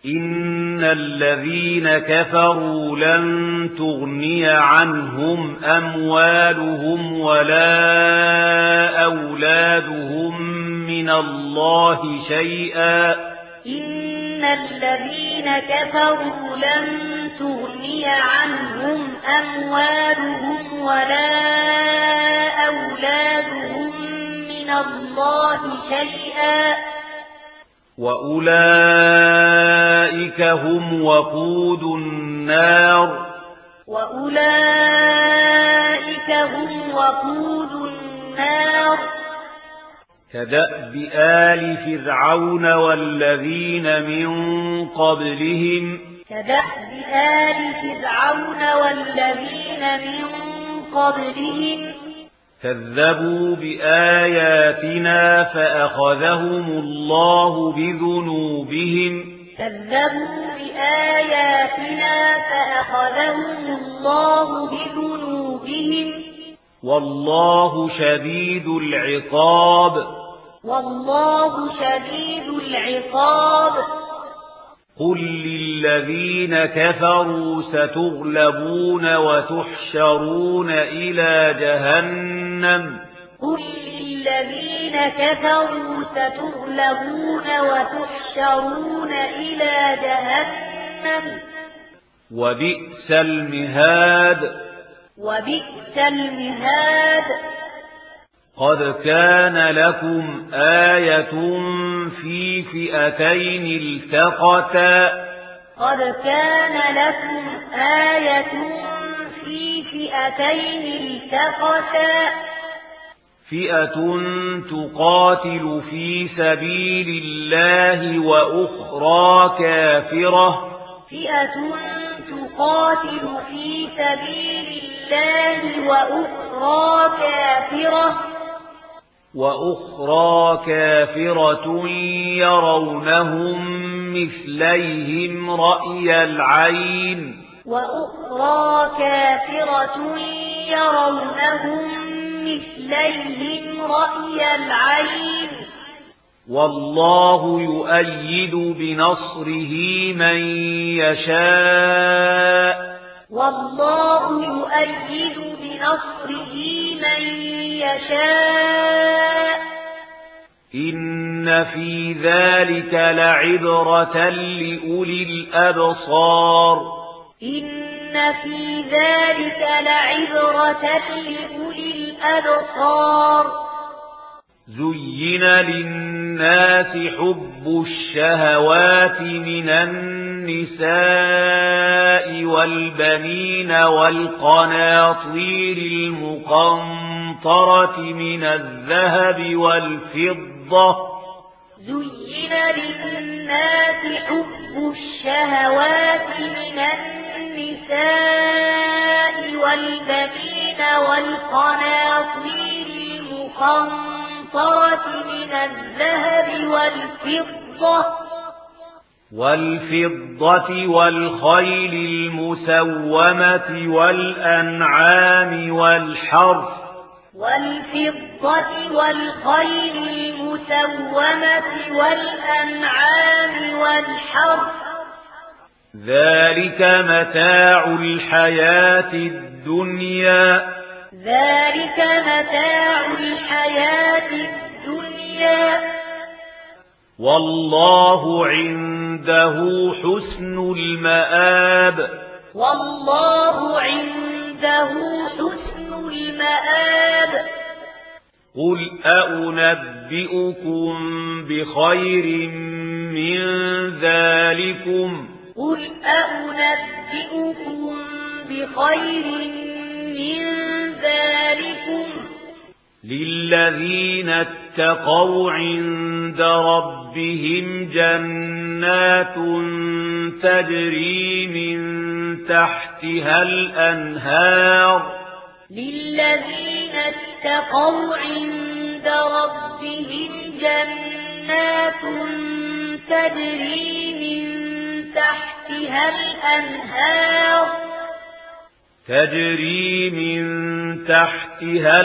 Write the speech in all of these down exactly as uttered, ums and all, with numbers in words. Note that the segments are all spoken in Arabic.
إن الذين كفروا لن تغني عنهم أموالهم ولا أولادهم من الله شيئا إن الذين كفروا لن تغني عنهم أموالهم ولا أولادهم من الله شيئا وأولئك هم وقود النار وأولئك هم وقود النار كدأب آل فرعون والذين من قبلهم كدأب آل فرعون والذين من قبلهم كذبوا بآياتنا فأخذهم الله بذنوبهم كذبوا بآياتنا فأخذهم الله بذنوبهم والله شديد العقاب والله شديد العقاب قل للذين كفروا ستغلبون وتحشرون إلى جهنم قل للذين كفروا ستغلبون وتحشرون إلى جهنم وبئس المهاد وبئس المهاد قد كان لكم آية في فئتين التقتا قد كان لكم آية في فئتين التقتا فئة تقاتل في سبيل الله وأخرى كافرة فئة تقاتل في سبيل الله وأخرى كافرة وأخرى كافرة يرونهم مثليهم رأي العين وأخرى كافرة يرونهم مثليهم رأي العين والله يؤيد بنصره من يشاء والله يؤيد بنصره من يشاء إن في ذلك لعبرة لأولي الأبصار إن في ذلك لعبرة لأولي الأبصار زين للناس حب الشهوات من النساء والبنين والقناطير المقنطرة من الذهب والفضة زين للناس حب الشهوات من النساء والبنين والقناطير المقنطرة من الذهب والفضة والفضة والخيل المسومة والأنعام والحرث والفضة والخيل المسومة والأنعام والحرث ذلك متاع الحياة الدنيا ذلك متاع الحياة الدنيا والله عنده حسن المآب والله عنده حسن المآب قل أأنبئكم بخير من ذلكم قل أأنبئكم بخير من ذلكم للذين اتقوا عند ربهم جنات تجري من تحتها الأنهار للذين اتقوا عند ربهم جنات تجري من تحتها الأنهار تجري من تحتها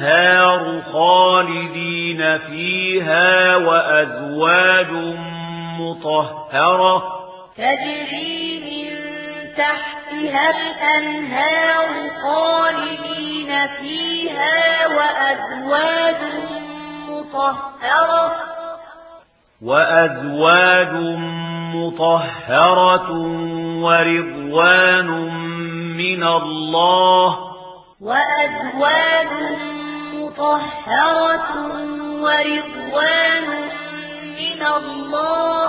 الأنهار خالدين فيها وأزواج مطهرة تجري من تحتها الأنهار خالدين فيها وأزواج مطهرة وأزواج مطهرة ورضوان من الله وأزواج مطهرة ورضوان من الله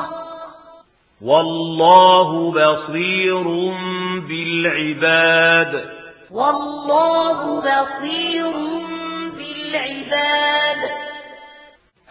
والله بصير بالعباد والله بصير بالعباد